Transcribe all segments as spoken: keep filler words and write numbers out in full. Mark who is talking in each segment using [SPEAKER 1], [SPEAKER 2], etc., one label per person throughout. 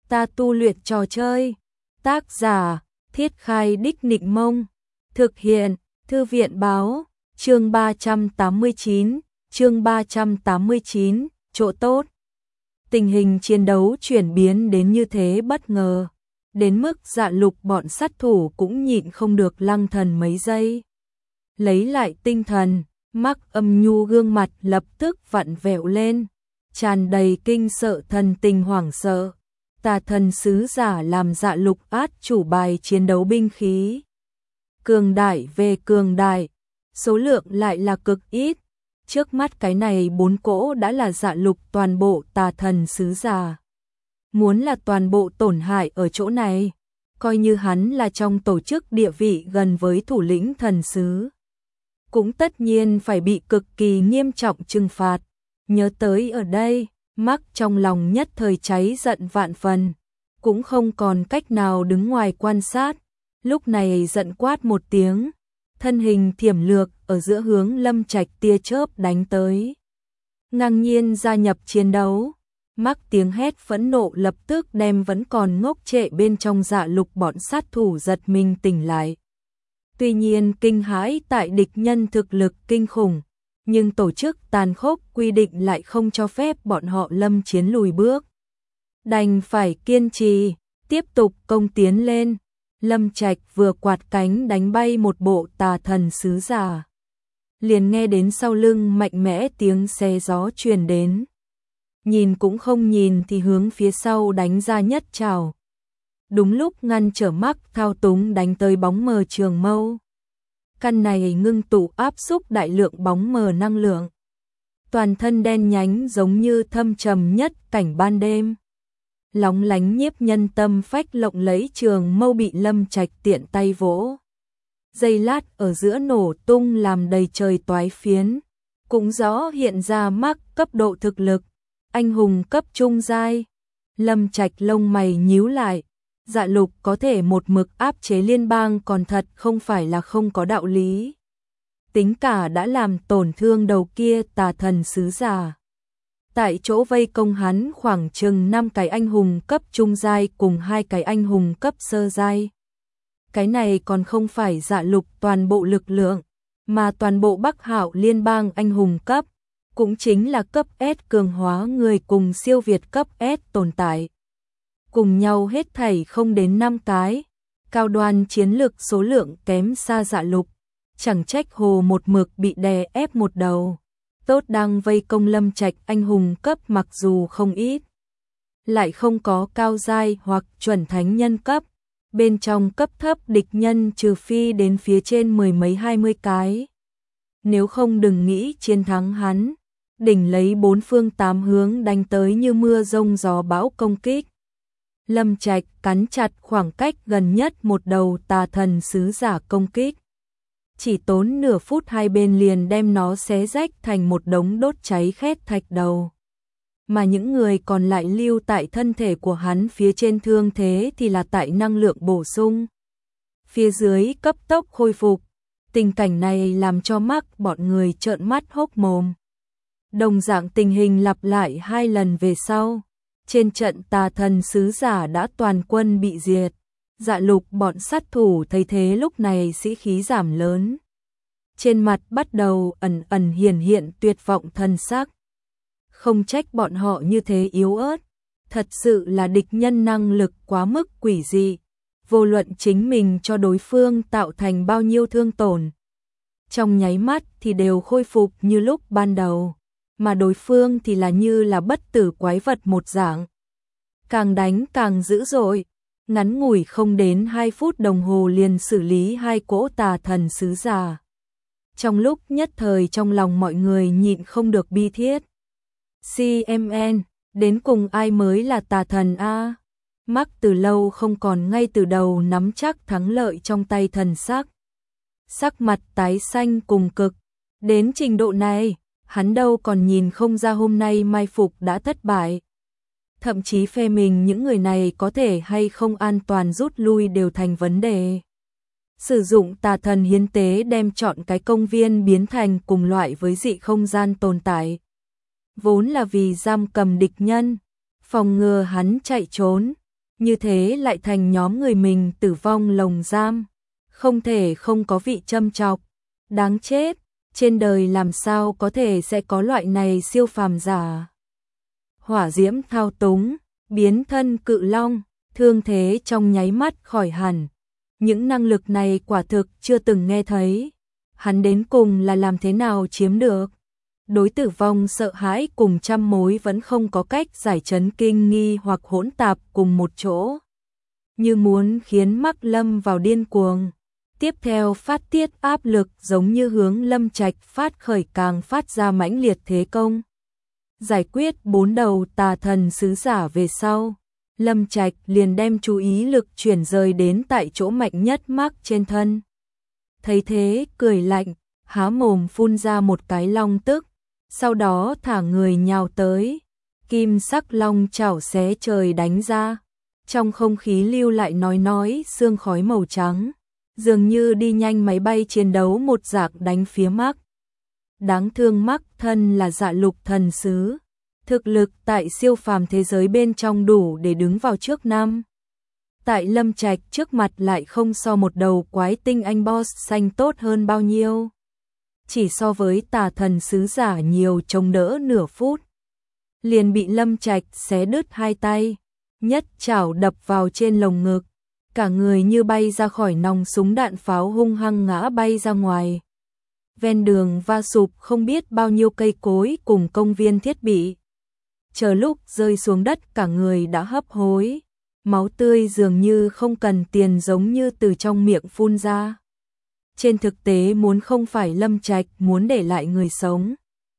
[SPEAKER 1] Ta tu luyện trò chơi. Tác giả: Thiết Khai Đích Nịnh Mông. Thực hiện: Thư viện báo. Chương ba trăm tám mươi chín, chương ba trăm tám mươi chín, chỗ tốt. Tình hình chiến đấu chuyển biến đến như thế bất ngờ, đến mức Dạ Lục bọn sát thủ cũng nhịn không được lăng thần mấy giây. Lấy lại tinh thần, Mắc Âm Nhu gương mặt lập tức vặn vẹo lên, tràn đầy kinh sợ thần tình hoảng sợ. Tà thần sứ giả làm Dạ Lục át chủ bài chiến đấu binh khí. Cường đại về cường đại, số lượng lại là cực ít. Trước mắt cái này bốn cỗ đã là Dạ Lục toàn bộ tà thần sứ giả. Muốn là toàn bộ tổn hại ở chỗ này, coi như hắn là trong tổ chức địa vị gần với thủ lĩnh thần sứ, cũng tất nhiên phải bị cực kỳ nghiêm trọng trừng phạt. Nhớ tới ở đây, Mắc trong lòng nhất thời cháy giận vạn phần, cũng không còn cách nào đứng ngoài quan sát. Lúc này giận quát một tiếng, thân hình thiểm lược ở giữa hướng Lâm Trạch tia chớp đánh tới. Ngang nhiên gia nhập chiến đấu, Mắc tiếng hét phẫn nộ lập tức đem vẫn còn ngốc trệ bên trong Dạ Lục bọn sát thủ giật mình tỉnh lại. Tuy nhiên kinh hãi tại địch nhân thực lực kinh khủng, nhưng tổ chức tàn khốc quy định lại không cho phép bọn họ lâm chiến lùi bước. Đành phải kiên trì, tiếp tục công tiến lên. Lâm Trạch vừa quạt cánh đánh bay một bộ tà thần sứ giả, liền nghe đến sau lưng mạnh mẽ tiếng xe gió truyền đến. Nhìn cũng không nhìn thì hướng phía sau đánh ra nhất trảo. Đúng lúc ngăn trở Mắc thao túng đánh tới bóng mờ trường mâu. Căn này ngưng tụ áp xúc đại lượng bóng mờ năng lượng. Toàn thân đen nhánh giống như thâm trầm nhất cảnh ban đêm. Lóng lánh nhiếp nhân tâm phách lộng lẫy trường mâu bị Lâm Trạch tiện tay vỗ. Giây lát ở giữa nổ tung làm đầy trời toái phiến. Cũng rõ hiện ra Mắc cấp độ thực lực, anh hùng cấp trung giai. Lâm Trạch lông mày nhíu lại. Dạ Lục có thể một mực áp chế liên bang còn thật không phải là không có đạo lý. Tính cả đã làm tổn thương đầu kia tà thần sứ giả. Tại chỗ vây công hắn khoảng chừng năm cái anh hùng cấp trung giai cùng hai cái anh hùng cấp sơ giai. Cái này còn không phải Dạ Lục toàn bộ lực lượng, mà toàn bộ Bắc Hạo liên bang anh hùng cấp, cũng chính là cấp S cường hóa người cùng siêu việt cấp S tồn tại. Cùng nhau hết thảy không đến năm cái, cao đoan chiến lực số lượng kém xa Dạ Lục, chẳng trách hồ một mực bị đè ép một đầu. Tốt đang vây công Lâm Trạch anh hùng cấp mặc dù không ít, lại không có cao giai hoặc chuẩn thánh nhân cấp. Bên trong cấp thấp địch nhân trừ phi đến phía trên mười mấy hai mươi cái. Nếu không đừng nghĩ chiến thắng hắn, đỉnh lấy bốn phương tám hướng đánh tới như mưa rông gió bão công kích. Lâm Trạch cắn chặt khoảng cách gần nhất một đầu tà thần sứ giả công kích. Chỉ tốn nửa phút hai bên liền đem nó xé rách thành một đống đốt cháy khét thạch đầu. Mà những người còn lại lưu tại thân thể của hắn phía trên thương thế thì là tại năng lượng bổ sung. Phía dưới cấp tốc khôi phục. Tình cảnh này làm cho Mắc bọn người trợn mắt hốc mồm. Đồng dạng tình hình lặp lại hai lần về sau. Trên trận tà thần sứ giả đã toàn quân bị diệt. Dạ Lục bọn sát thủ thấy thế lúc này sĩ khí giảm lớn. Trên mặt bắt đầu ẩn ẩn hiển hiện tuyệt vọng thần sắc. Không trách bọn họ như thế yếu ớt. Thật sự là địch nhân năng lực quá mức quỷ dị. Vô luận chính mình cho đối phương tạo thành bao nhiêu thương tổn, trong nháy mắt thì đều khôi phục như lúc ban đầu. Mà đối phương thì là như là bất tử quái vật một dạng. Càng đánh càng dữ dội. Ngắn ngủi không đến hai phút đồng hồ liền xử lý hai cỗ tà thần sứ giả. Trong lúc nhất thời trong lòng mọi người nhịn không được bi thiết. xê em en, đến cùng ai mới là tà thần a? Mắc từ lâu không còn ngay từ đầu nắm chắc thắng lợi trong tay thần sắc. Sắc mặt tái xanh cùng cực. Đến trình độ này, hắn đâu còn nhìn không ra hôm nay mai phục đã thất bại. Thậm chí phê mình những người này có thể hay không an toàn rút lui đều thành vấn đề. Sử dụng tà thần hiến tế đem chọn cái công viên biến thành cùng loại với dị không gian tồn tại. Vốn là vì giam cầm địch nhân, phòng ngừa hắn chạy trốn, như thế lại thành nhóm người mình tử vong lồng giam, không thể không có vị châm chọc, đáng chết, trên đời làm sao có thể sẽ có loại này siêu phàm giả. Hỏa diễm thao túng, biến thân cự long, thương thế trong nháy mắt khỏi hẳn. Những năng lực này quả thực chưa từng nghe thấy. Hắn đến cùng là làm thế nào chiếm được? Đối tử vong sợ hãi cùng trăm mối vẫn không có cách giải chấn kinh nghi hoặc hỗn tạp cùng một chỗ. Như muốn khiến Mắc lâm vào điên cuồng. Tiếp theo phát tiết áp lực giống như hướng Lâm Trạch phát khởi càng phát ra mãnh liệt thế công. Giải quyết bốn đầu tà thần sứ giả về sau, Lâm Trạch liền đem chú ý lực chuyển rời đến tại chỗ mạnh nhất Mắc trên thân. Thấy thế, cười lạnh, há mồm phun ra một cái long tức, sau đó thả người nhào tới, kim sắc long chảo xé trời đánh ra, trong không khí lưu lại nói nói sương khói màu trắng, dường như đi nhanh máy bay chiến đấu một dạng đánh phía Mắc. Đáng thương Mắc thân là Dạ Lục thần sứ, thực lực tại siêu phàm thế giới bên trong đủ để đứng vào trước năm. Tại Lâm Trạch trước mặt lại không so một đầu quái tinh anh boss xanh tốt hơn bao nhiêu. Chỉ so với tà thần sứ giả nhiều chống đỡ nửa phút. Liền bị Lâm Trạch xé đứt hai tay, nhất chảo đập vào trên lồng ngực. Cả người như bay ra khỏi nòng súng đạn pháo hung hăng ngã bay ra ngoài. Ven đường va sụp không biết bao nhiêu cây cối cùng công viên thiết bị. Chờ lúc rơi xuống đất cả người đã hấp hối. Máu tươi dường như không cần tiền giống như từ trong miệng phun ra. Trên thực tế muốn không phải Lâm Trạch muốn để lại người sống.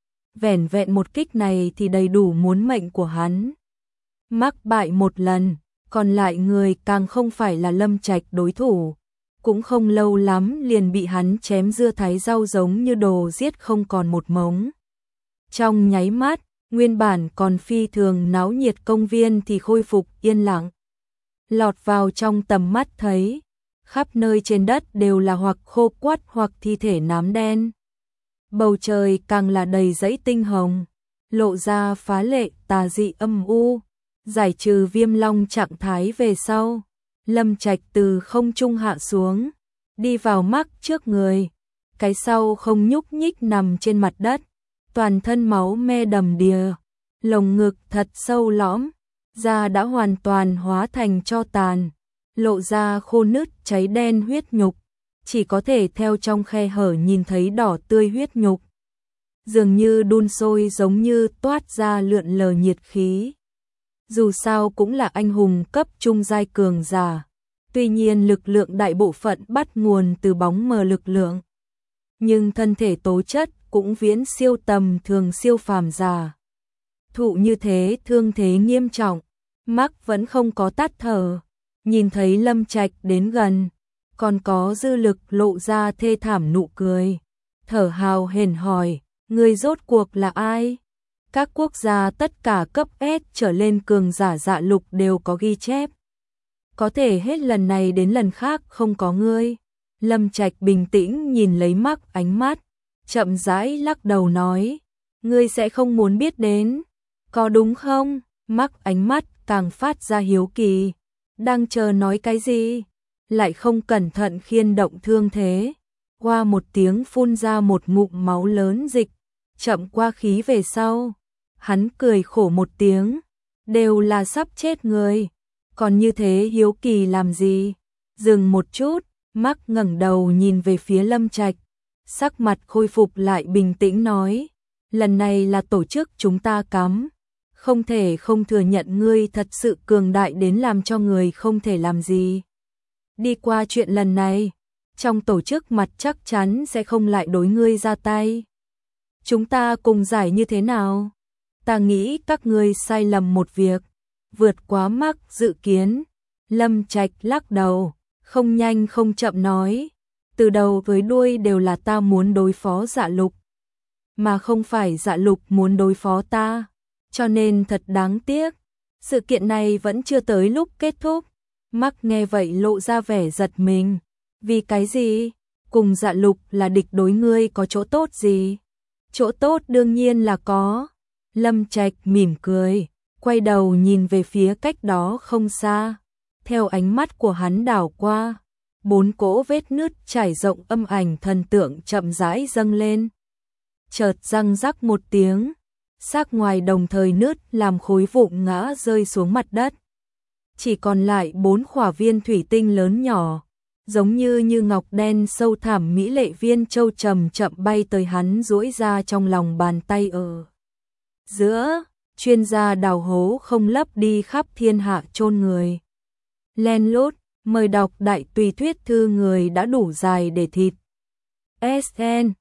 [SPEAKER 1] Vẻn vẹn một kích này thì đầy đủ muốn mệnh của hắn. Mắc bại một lần, còn lại người càng không phải là Lâm Trạch đối thủ. Cũng không lâu lắm liền bị hắn chém dưa thái rau giống như đồ giết không còn một mống. Trong nháy mắt, nguyên bản còn phi thường náo nhiệt công viên thì khôi phục yên lặng. Lọt vào trong tầm mắt thấy, khắp nơi trên đất đều là hoặc khô quắt hoặc thi thể nám đen. Bầu trời càng là đầy dãy tinh hồng, lộ ra phá lệ tà dị âm u, giải trừ Viêm Long trạng thái về sau. Lâm Trạch từ không trung hạ xuống, đi vào Mắc trước người, cái sau không nhúc nhích nằm trên mặt đất, toàn thân máu me đầm đìa, lồng ngực thật sâu lõm, da đã hoàn toàn hóa thành tro tàn, lộ ra khô nứt cháy đen huyết nhục, chỉ có thể theo trong khe hở nhìn thấy đỏ tươi huyết nhục. Dường như đun sôi giống như toát ra lượn lờ nhiệt khí. Dù sao cũng là anh hùng cấp trung giai cường giả, tuy nhiên lực lượng đại bộ phận bắt nguồn từ bóng mờ lực lượng. Nhưng thân thể tố chất cũng viễn siêu tầm thường siêu phàm giả. Thụ như thế thương thế nghiêm trọng, Mắc vẫn không có tắt thở, nhìn thấy Lâm Trạch đến gần, còn có dư lực lộ ra thê thảm nụ cười, thở hào hển hỏi, người rốt cuộc là ai? Các quốc gia tất cả cấp S trở lên cường giả Dạ Lục đều có ghi chép. Có thể hết lần này đến lần khác không có ngươi. Lâm Trạch bình tĩnh nhìn lấy Mắc ánh mắt, chậm rãi lắc đầu nói, ngươi sẽ không muốn biết đến, có đúng không? Mắc ánh mắt càng phát ra hiếu kỳ, đang chờ nói cái gì, lại không cẩn thận khiên động thương thế. Qua một tiếng phun ra một ngụm máu lớn dịch, chậm qua khí về sau. Hắn cười khổ một tiếng, đều là sắp chết người, còn như thế hiếu kỳ làm gì? Dừng một chút, Mắc ngẩng đầu nhìn về phía Lâm Trạch, sắc mặt khôi phục lại bình tĩnh nói, lần này là tổ chức chúng ta cắm, không thể không thừa nhận ngươi thật sự cường đại đến làm cho người không thể làm gì. Đi qua chuyện lần này, trong tổ chức mặt chắc chắn sẽ không lại đối ngươi ra tay. Chúng ta cùng giải như thế nào? Ta nghĩ các ngươi sai lầm một việc, vượt quá Mắc dự kiến. Lâm Trạch lắc đầu, không nhanh không chậm nói, từ đầu với đuôi đều là ta muốn đối phó Dạ Lục, mà không phải Dạ Lục muốn đối phó ta, cho nên thật đáng tiếc, sự kiện này vẫn chưa tới lúc kết thúc. Mắc nghe vậy lộ ra vẻ giật mình, vì cái gì? Cùng Dạ Lục là địch đối ngươi có chỗ tốt gì? Chỗ tốt đương nhiên là có. Lâm Trạch mỉm cười, quay đầu nhìn về phía cách đó không xa. Theo ánh mắt của hắn đảo qua, bốn cỗ vết nứt trải rộng âm ảnh thần tượng chậm rãi dâng lên. Chợt răng rắc một tiếng, xác ngoài đồng thời nứt làm khối vụn ngã rơi xuống mặt đất. Chỉ còn lại bốn khỏa viên thủy tinh lớn nhỏ, giống như như ngọc đen sâu thẳm mỹ lệ viên châu chậm chậm bay tới hắn duỗi ra trong lòng bàn tay ở giữa. Chuyên gia đào hố không lấp đi khắp thiên hạ chôn người. Len lút, mời đọc đại tùy thuyết thư người đã đủ dài để thịt. ét en